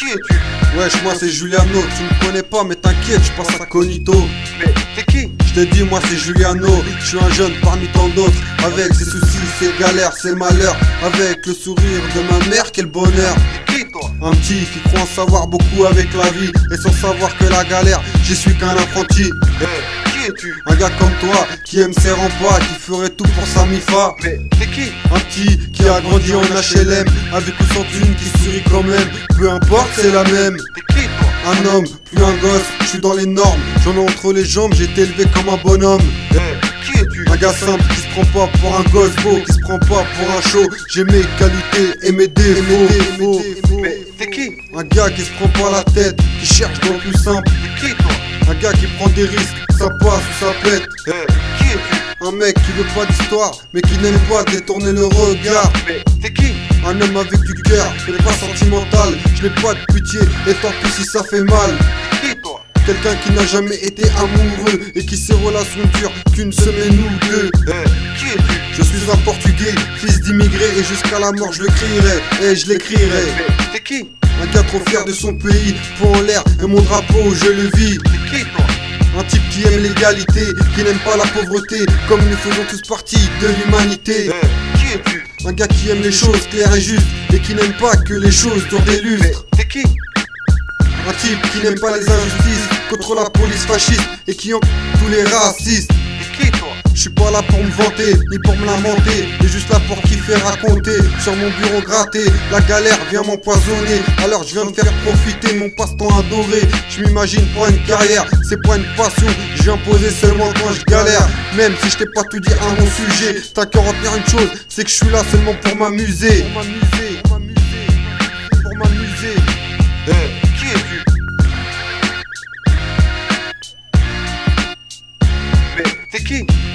qui es-tu? Wesh, moi c'est Juliano, tu me connais pas mais t'inquiète, je passe à Cognito. Mais t'es qui? Je te dis, moi c'est Juliano, je suis un jeune parmi tant d'autres. Avec ses soucis, ses galères, ses malheurs. Avec le sourire de ma mère, quel bonheur. T'es qui toi? Un petit qui croit en savoir beaucoup avec la vie. Et sans savoir que la galère, j'y suis qu'un apprenti. Qui es-tu? Un gars comme toi, qui aime ses remparts, qui ferait tout pour sa mifa. Mais t'es qui? Un petit qui a grandi en HLM, avec ou sans thune, qui sourit quand même. Peu importe, c'est la même. T'es qui toi? Un homme, plus un gosse, je suis dans les normes. J'en ai entre les jambes, j'ai été élevé comme un bonhomme. Qui es-tu? Un gars simple qui se prend pas pour un gosse beau, qui se prend pas pour un show. J'ai mes qualités et mes défauts. Mais t'es qui? Un gars qui se prend pas la tête, qui cherche dans le plus simple. T'es qui toi? Un gars qui prend des risques, ça passe ou ça pète. Qui es-tu? Un mec qui veut pas d'histoire, mais qui n'aime pas détourner le regard. Mais t'es qui? Un homme avec du cœur, qui n'est pas sentimental. Je n'ai pas de pitié, et tant pis si ça fait mal. T'es qui toi? Quelqu'un qui n'a jamais été amoureux et qui ses relations durent qu'une semaine ou deux. Qui es-tu? Je suis un portugais, fils d'immigré, et jusqu'à la mort je le crierai, et je l'écrirai. Mais t'es qui? Un gars trop fier de son pays, poing en l'air, et mon drapeau je le vis. T'es qui toi? Un type qui aime l'égalité, qui n'aime pas la pauvreté, comme nous faisons tous partie de l'humanité. Qui es-tu? Un gars qui aime les choses claires et justes, et qui n'aime pas que les choses durent des Mais lustres. t'es qui? Un type qui n'aime pas les injustices, contre la police fasciste, et qui en tous les racistes. T'es qui toi? Je suis pas là pour me vanter, ni pour me lamenter, mais juste là pour kiffer raconter. Sur mon bureau gratté, la galère vient m'empoisonner. Alors je viens me faire profiter mon passe-temps adoré. Je m'imagine pour une carrière, c'est pas une passion. Je viens poser seulement quand je galère. Même si je t'ai pas tout dit à mon sujet, t'as qu'à retenir une chose, c'est que je suis là seulement pour m'amuser. Pour m'amuser. Qui es-tu? Mais t'es qui?